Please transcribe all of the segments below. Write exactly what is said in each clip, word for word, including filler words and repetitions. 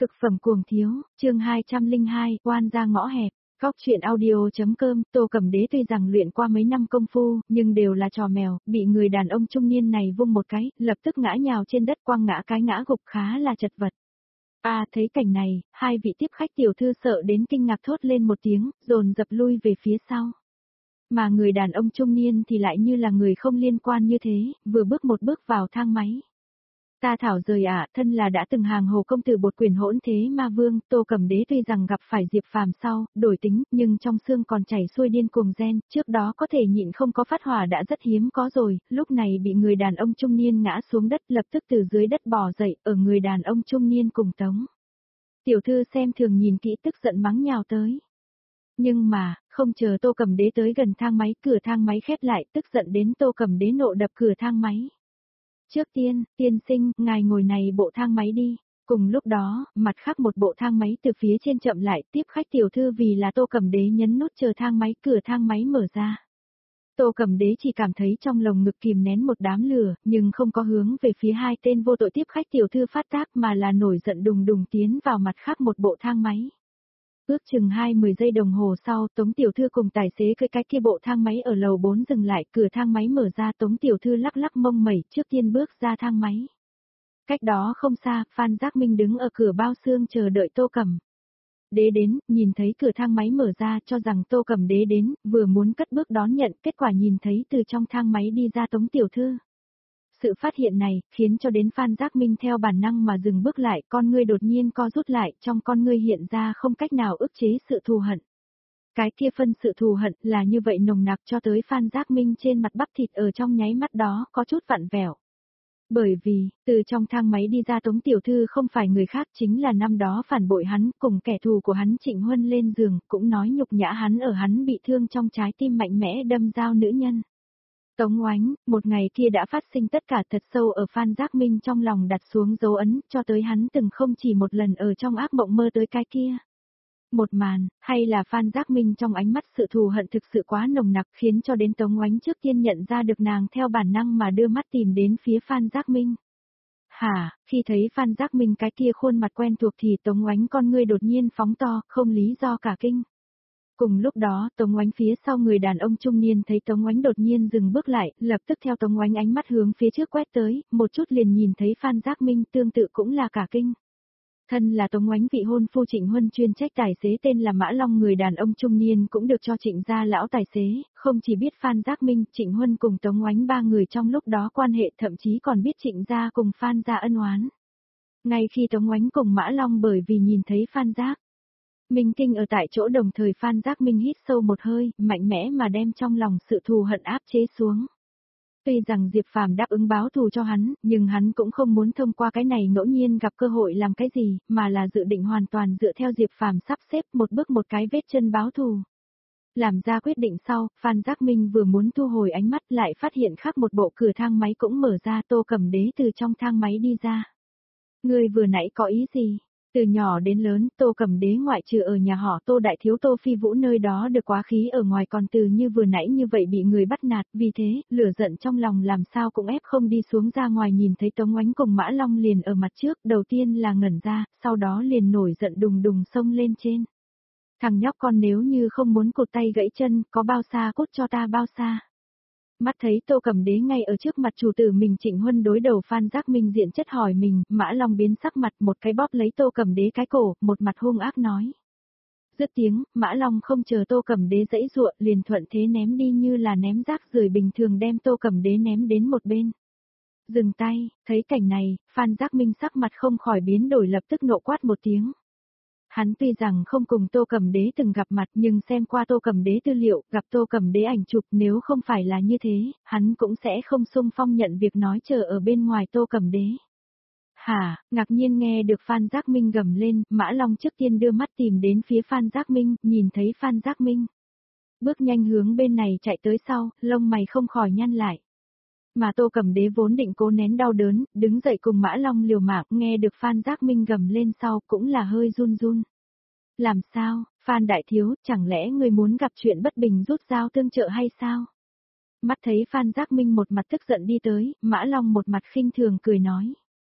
Cực phẩm cuồng thiếu, chương hai trăm lẻ hai, oan ra ngõ hẹp. Góc chuyện audio.com, Tô Cẩm Đế tuy rằng luyện qua mấy năm công phu, nhưng đều là trò mèo, bị người đàn ông trung niên này vung một cái, lập tức ngã nhào trên đất quăng ngã cái ngã gục khá là chật vật. À, thấy cảnh này, hai vị tiếp khách tiểu thư sợ đến kinh ngạc thốt lên một tiếng, dồn dập lui về phía sau. Mà người đàn ông trung niên thì lại như là người không liên quan như thế, vừa bước một bước vào thang máy. Ta thảo rời ạ, à, thân là đã từng hàng hồ công tử bột quyền hỗn thế ma vương, Tô Cẩm Đế tuy rằng gặp phải Diệp Phàm sau, đổi tính, nhưng trong xương còn chảy xuôi điên cuồng gen, trước đó có thể nhịn không có phát hỏa đã rất hiếm có rồi, lúc này bị người đàn ông trung niên ngã xuống đất lập tức từ dưới đất bò dậy, ở người đàn ông trung niên cùng tống. Tiểu thư xem thường nhìn kỹ tức giận mắng nhào tới. Nhưng mà, không chờ Tô Cẩm Đế tới gần thang máy, cửa thang máy khép lại, tức giận đến Tô Cẩm Đế nộ đập cửa thang máy. Trước tiên, tiên sinh, ngài ngồi này bộ thang máy đi. Cùng lúc đó, mặt khác một bộ thang máy từ phía trên chậm lại, tiếp khách tiểu thư vì là Tô Cẩm Đế nhấn nút chờ thang máy, cửa thang máy mở ra. Tô Cẩm Đế chỉ cảm thấy trong lồng ngực kìm nén một đám lửa, nhưng không có hướng về phía hai tên vô tội tiếp khách tiểu thư phát tác mà là nổi giận đùng đùng tiến vào mặt khác một bộ thang máy. Ước chừng hai mươi giây đồng hồ sau, Tống tiểu thư cùng tài xế cưỡi cái kia bộ thang máy ở lầu bốn dừng lại, cửa thang máy mở ra, Tống tiểu thư lắc lắc mông mẩy trước tiên bước ra thang máy. Cách đó không xa, Phan Giác Minh đứng ở cửa bao xương chờ đợi Tô Cẩm Đế đến, nhìn thấy cửa thang máy mở ra cho rằng Tô Cẩm Đế đến, vừa muốn cất bước đón nhận, kết quả nhìn thấy từ trong thang máy đi ra Tống tiểu thư. Sự phát hiện này, khiến cho đến Phan Giác Minh theo bản năng mà dừng bước lại, con ngươi đột nhiên co rút lại, trong con ngươi hiện ra không cách nào ức chế sự thù hận. Cái kia phân sự thù hận là như vậy nồng nặc cho tới Phan Giác Minh trên mặt bắp thịt ở trong nháy mắt đó có chút vặn vẹo. Bởi vì, từ trong thang máy đi ra Tống tiểu thư không phải người khác chính là năm đó phản bội hắn, cùng kẻ thù của hắn Trịnh Huân lên giường, cũng nói nhục nhã hắn ở hắn bị thương trong trái tim mạnh mẽ đâm dao nữ nhân. Tống Oánh, một ngày kia đã phát sinh tất cả thật sâu ở Phan Giác Minh trong lòng đặt xuống dấu ấn, cho tới hắn từng không chỉ một lần ở trong ác mộng mơ tới cái kia. Một màn, hay là Phan Giác Minh trong ánh mắt sự thù hận thực sự quá nồng nặc khiến cho đến Tống Oánh trước tiên nhận ra được nàng theo bản năng mà đưa mắt tìm đến phía Phan Giác Minh. Hả, khi thấy Phan Giác Minh cái kia khuôn mặt quen thuộc thì Tống Oánh con ngươi đột nhiên phóng to, không lý do cả kinh. Cùng lúc đó, Tống Oánh phía sau người đàn ông trung niên thấy Tống Oánh đột nhiên dừng bước lại, lập tức theo Tống Oánh ánh mắt hướng phía trước quét tới, một chút liền nhìn thấy Phan Giác Minh tương tự cũng là cả kinh. Thân là Tống Oánh vị hôn phu Trịnh Huân chuyên trách tài xế tên là Mã Long, người đàn ông trung niên cũng được cho Trịnh gia lão tài xế, không chỉ biết Phan Giác Minh, Trịnh Huân cùng Tống Oánh ba người trong lúc đó quan hệ, thậm chí còn biết Trịnh gia cùng Phan gia ân oán. Ngay khi Tống Oánh cùng Mã Long bởi vì nhìn thấy Phan Giác Minh kinh ở tại chỗ, đồng thời Phan Giác Minh hít sâu một hơi, mạnh mẽ mà đem trong lòng sự thù hận áp chế xuống. Tuy rằng Diệp Phàm đáp ứng báo thù cho hắn, nhưng hắn cũng không muốn thông qua cái này ngẫu nhiên gặp cơ hội làm cái gì, mà là dự định hoàn toàn dựa theo Diệp Phàm sắp xếp một bước một cái vết chân báo thù. Làm ra quyết định sau, Phan Giác Minh vừa muốn thu hồi ánh mắt lại phát hiện khác một bộ cửa thang máy cũng mở ra, Tô Cẩm Đế từ trong thang máy đi ra. Ngươi vừa nãy có ý gì? Từ nhỏ đến lớn, Tô Cẩm Đế ngoại trừ ở nhà họ Tô đại thiếu Tô Phi Vũ nơi đó được quá khí ở ngoài, còn từ như vừa nãy như vậy bị người bắt nạt, vì thế, lửa giận trong lòng làm sao cũng ép không đi xuống ra ngoài, nhìn thấy Tống Oánh cùng Mã Long liền ở mặt trước, đầu tiên là ngẩn ra, sau đó liền nổi giận đùng đùng xông lên trên. Thằng nhóc con nếu như không muốn cụt tay gãy chân, có bao xa cút cho ta bao xa. Mắt thấy Tô Cẩm Đế ngay ở trước mặt chủ tử mình Trịnh Huân đối đầu Phan Giác Minh diện chất hỏi mình, Mã Long biến sắc mặt một cái bóp lấy Tô Cẩm Đế cái cổ, một mặt hung ác nói. Dứt tiếng, Mã Long không chờ Tô Cẩm Đế dãy dụa liền thuận thế ném đi như là ném rác rưởi bình thường đem Tô Cẩm Đế ném đến một bên. Dừng tay, thấy cảnh này, Phan Giác Minh sắc mặt không khỏi biến đổi, lập tức nộ quát một tiếng. Hắn tuy rằng không cùng Tô Cẩm Đế từng gặp mặt nhưng xem qua Tô Cẩm Đế tư liệu, gặp Tô Cẩm Đế ảnh chụp, nếu không phải là như thế, hắn cũng sẽ không xung phong nhận việc nói chờ ở bên ngoài Tô Cẩm Đế. Hả, ngạc nhiên nghe được Phan Giác Minh gầm lên, Mã Long trước tiên đưa mắt tìm đến phía Phan Giác Minh, nhìn thấy Phan Giác Minh bước nhanh hướng bên này chạy tới sau, lông mày không khỏi nhăn lại. Mà Tô Cẩm Đế vốn định cố nén đau đớn, đứng dậy cùng Mã Long liều mạng, nghe được Phan Giác Minh gầm lên sau cũng là hơi run run. Làm sao, Phan đại thiếu, chẳng lẽ người muốn gặp chuyện bất bình rút dao tương trợ hay sao? Mắt thấy Phan Giác Minh một mặt tức giận đi tới, Mã Long một mặt khinh thường cười nói.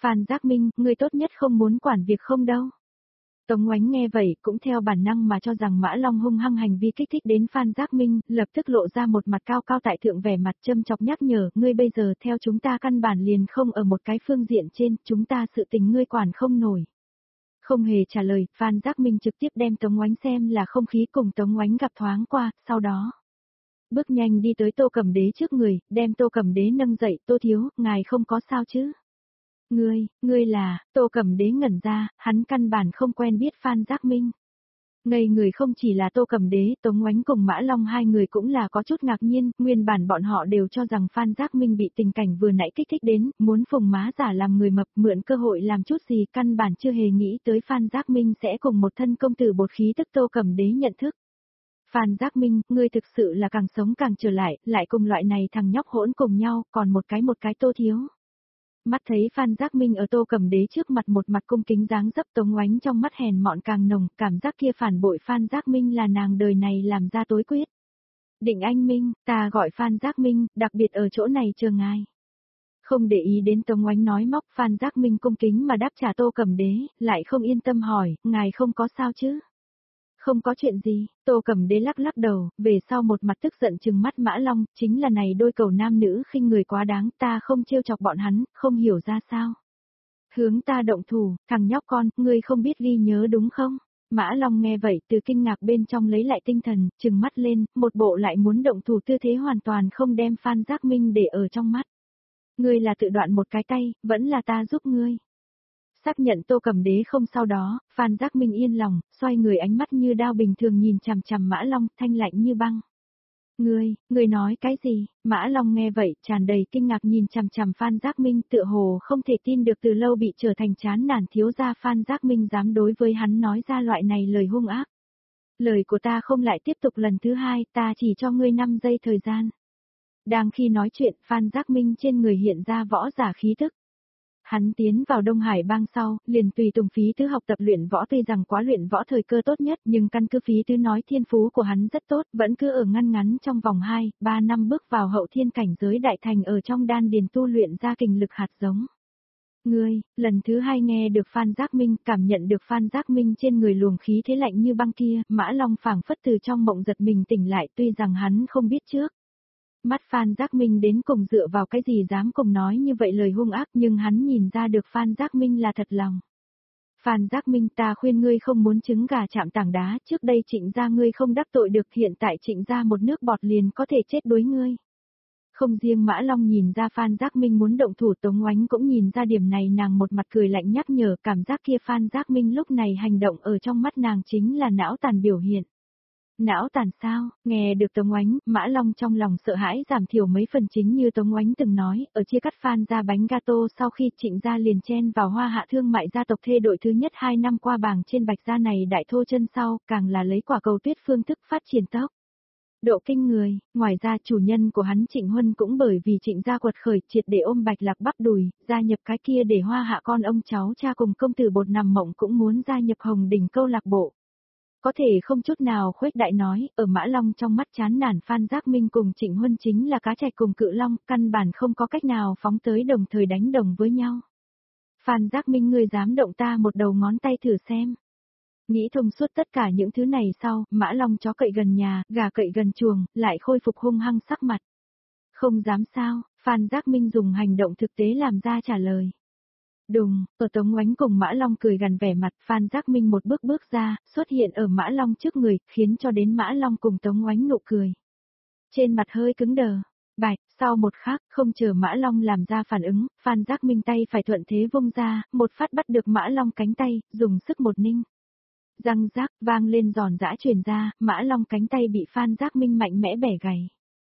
Phan Giác Minh, ngươi tốt nhất không muốn quản việc không đâu. Tống Ngoánh nghe vậy cũng theo bản năng mà cho rằng Mã Long hung hăng hành vi kích thích đến Phan Giác Minh, lập tức lộ ra một mặt cao cao tại thượng vẻ mặt châm chọc nhắc nhở, ngươi bây giờ theo chúng ta căn bản liền không ở một cái phương diện trên, chúng ta sự tình ngươi quản không nổi. Không hề trả lời, Phan Giác Minh trực tiếp đem Tống Ngoánh xem là không khí cùng Tống Ngoánh gặp thoáng qua, sau đó bước nhanh đi tới Tô Cẩm Đế trước người, đem Tô Cẩm Đế nâng dậy, Tô thiếu, ngài không có sao chứ? Ngươi, ngươi là, Tô Cẩm Đế ngẩn ra, hắn căn bản không quen biết Phan Giác Minh. Ngây người không chỉ là Tô Cẩm Đế, Tống Ngoánh cùng Mã Long hai người cũng là có chút ngạc nhiên, nguyên bản bọn họ đều cho rằng Phan Giác Minh bị tình cảnh vừa nãy kích thích đến, muốn phùng má giả làm người mập mượn cơ hội làm chút gì, căn bản chưa hề nghĩ tới Phan Giác Minh sẽ cùng một thân công tử bột khí tức Tô Cẩm Đế nhận thức. Phan Giác Minh, ngươi thực sự là càng sống càng trở lại, lại cùng loại này thằng nhóc hỗn cùng nhau, còn một cái một cái Tô thiếu. Mắt thấy Phan Giác Minh ở Tô Cẩm Đế trước mặt một mặt cung kính dáng dấp, Tống Ngoánh trong mắt hèn mọn càng nồng, cảm giác kia phản bội Phan Giác Minh là nàng đời này làm ra tối quyết. Định anh Minh, ta gọi Phan Giác Minh, đặc biệt ở chỗ này chờ ngài. Không để ý đến Tống Ngoánh nói móc, Phan Giác Minh cung kính mà đáp trả Tô Cẩm Đế, lại không yên tâm hỏi, ngài không có sao chứ? Không có chuyện gì, Tô Cẩm Đế lắc lắc đầu, về sau một mặt tức giận trừng mắt Mã Long, chính là này đôi cầu nam nữ khinh người quá đáng, ta không trêu chọc bọn hắn, không hiểu ra sao. Hướng ta động thủ, thằng nhóc con, ngươi không biết ghi nhớ đúng không? Mã Long nghe vậy từ kinh ngạc bên trong lấy lại tinh thần, trừng mắt lên, một bộ lại muốn động thủ tư thế hoàn toàn không đem Phan Giác Minh để ở trong mắt. Ngươi là tự đoạn một cái tay, vẫn là ta giúp ngươi. Xác nhận Tô Cẩm Đế không sau đó, Phan Giác Minh yên lòng, xoay người ánh mắt như đao bình thường nhìn chằm chằm Mã Long, thanh lạnh như băng. Ngươi, ngươi nói cái gì? Mã Long nghe vậy, tràn đầy kinh ngạc nhìn chằm chằm Phan Giác Minh, tựa hồ không thể tin được từ lâu bị trở thành chán nản thiếu gia Phan Giác Minh dám đối với hắn nói ra loại này lời hung ác. Lời của ta không lại tiếp tục lần thứ hai, ta chỉ cho ngươi năm giây thời gian. Đang khi nói chuyện, Phan Giác Minh trên người hiện ra võ giả khí thức. Hắn tiến vào Đông Hải bang sau, liền tùy tùng Phí Tứ học tập luyện võ, tuy rằng quá luyện võ thời cơ tốt nhất, nhưng căn cứ Phí Tứ nói thiên phú của hắn rất tốt, vẫn cứ ở ngăn ngắn trong vòng hai, ba năm bước vào hậu thiên cảnh giới đại thành ở trong đan điền tu luyện ra kình lực hạt giống. Ngươi, lần thứ hai nghe được Phan Giác Minh, cảm nhận được Phan Giác Minh trên người luồng khí thế lạnh như băng kia, Mã Long phảng phất từ trong mộng giật mình tỉnh lại, tuy rằng hắn không biết trước. Mắt Phan Giác Minh đến cùng dựa vào cái gì dám cùng nói như vậy lời hung ác, nhưng hắn nhìn ra được Phan Giác Minh là thật lòng. Phan Giác Minh, ta khuyên ngươi không muốn trứng gà chạm tảng đá, trước đây Trịnh gia ngươi không đắc tội được, hiện tại Trịnh gia một nước bọt liền có thể chết đuối ngươi. Không riêng Mã Long nhìn ra Phan Giác Minh muốn động thủ, Tống Ngoánh cũng nhìn ra điểm này, nàng một mặt cười lạnh nhắc nhở, cảm giác kia Phan Giác Minh lúc này hành động ở trong mắt nàng chính là não tàn biểu hiện. Não tàn sao? Nghe được Tống Ngoánh, Mã Long trong lòng sợ hãi giảm thiểu mấy phần, chính như Tống Ngoánh từng nói, ở chia cắt Phan ra bánh gato sau khi Trịnh gia liền chen vào Hoa Hạ thương mại gia tộc thê đội thứ nhất hai năm qua bảng trên Bạch gia này đại thô chân sau, càng là lấy quả cầu tuyết phương thức phát triển tốc độ kinh người, ngoài ra chủ nhân của hắn Trịnh Huân cũng bởi vì Trịnh gia quật khởi triệt để ôm Bạch Lạc bắp đùi, gia nhập cái kia để Hoa Hạ con ông cháu cha cùng công tử bột nằm mộng cũng muốn gia nhập Hồng Đỉnh câu lạc bộ. Có thể không chút nào khuếch đại nói, ở Mã Long trong mắt chán nản Phan Giác Minh cùng Trịnh Huân chính là cá trạch cùng cự long, căn bản không có cách nào phóng tới đồng thời đánh đồng với nhau. Phan Giác Minh, ngươi dám động ta một đầu ngón tay thử xem. Nghĩ thông suốt tất cả những thứ này sau, Mã Long chó cậy gần nhà, gà cậy gần chuồng, lại khôi phục hung hăng sắc mặt. Không dám sao, Phan Giác Minh dùng hành động thực tế làm ra trả lời. Đùng, ở Tống Ngoánh cùng Mã Long cười gần vẻ mặt, Phan Giác Minh một bước bước ra, xuất hiện ở Mã Long trước người, khiến cho đến Mã Long cùng Tống Ngoánh nụ cười. Trên mặt hơi cứng đờ. Bạch, sau một khắc, không chờ Mã Long làm ra phản ứng, Phan Giác Minh tay phải thuận thế vung ra, một phát bắt được Mã Long cánh tay, dùng sức một ninh. Răng rác, vang lên giòn giã truyền ra, Mã Long cánh tay bị Phan Giác Minh mạnh mẽ bẻ gãy.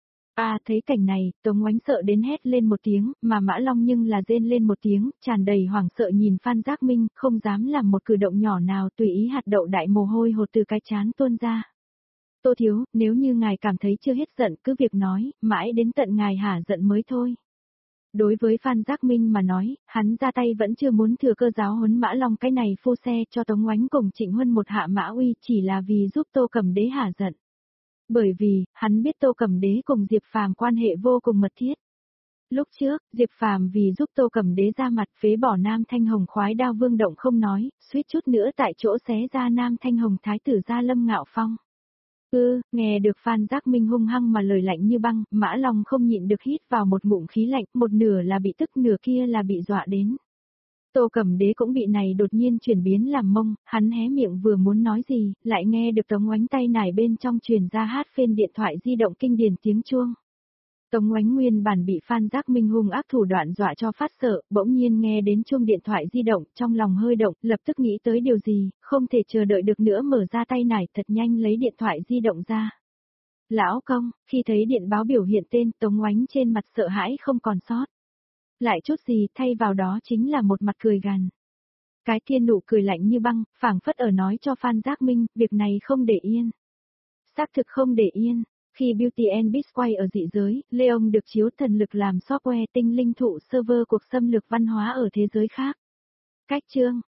À, thấy cảnh này, Tống Ngoánh sợ đến hét lên một tiếng, mà Mã Long nhưng là rên lên một tiếng, tràn đầy hoảng sợ nhìn Phan Giác Minh, không dám làm một cử động nhỏ nào, tùy ý hạt đậu đại mồ hôi hột từ cái trán tuôn ra. Tô thiếu, nếu như ngài cảm thấy chưa hết giận cứ việc nói, mãi đến tận ngài hả giận mới thôi. Đối với Phan Giác Minh mà nói, hắn ra tay vẫn chưa muốn thừa cơ giáo huấn Mã Long cái này phu xe cho Tống Ngoánh cùng Trịnh Huân một hạ mã uy, chỉ là vì giúp Tô Cẩm Đế hả giận. Bởi vì, hắn biết Tô Cẩm Đế cùng Diệp Phàm quan hệ vô cùng mật thiết. Lúc trước, Diệp Phàm vì giúp Tô Cẩm Đế ra mặt phế bỏ Nam Thanh Hồng khoái đao vương động không nói, suýt chút nữa tại chỗ xé ra Nam Thanh Hồng thái tử gia Lâm Ngạo Phong. Ừ, nghe được Phan Giác Minh hung hăng mà lời lạnh như băng, Mã Long không nhịn được hít vào một ngụm khí lạnh, một nửa là bị tức nửa kia là bị dọa đến. Tô Cẩm Đế cũng bị này đột nhiên chuyển biến làm mông, hắn hé miệng vừa muốn nói gì, lại nghe được Tống Oánh tay nải bên trong truyền ra hát phên điện thoại di động kinh điển tiếng chuông. Tống Oánh nguyên bản bị Phan Giác Minh hung ác thủ đoạn dọa cho phát sợ, bỗng nhiên nghe đến chuông điện thoại di động, trong lòng hơi động, lập tức nghĩ tới điều gì, không thể chờ đợi được nữa mở ra tay nải thật nhanh lấy điện thoại di động ra. Lão công, khi thấy điện báo biểu hiện tên Tống Oánh trên mặt sợ hãi không còn sót. Lại chút gì thay vào đó chính là một mặt cười gằn. Cái kia nụ cười lạnh như băng, phảng phất ở nói cho Phan Giác Minh, việc này không để yên. Xác thực không để yên. Khi Beauty and Beast quay ở dị giới, Leon được chiếu thần lực làm software tinh linh thụ server cuộc xâm lược văn hóa ở thế giới khác. Cách chương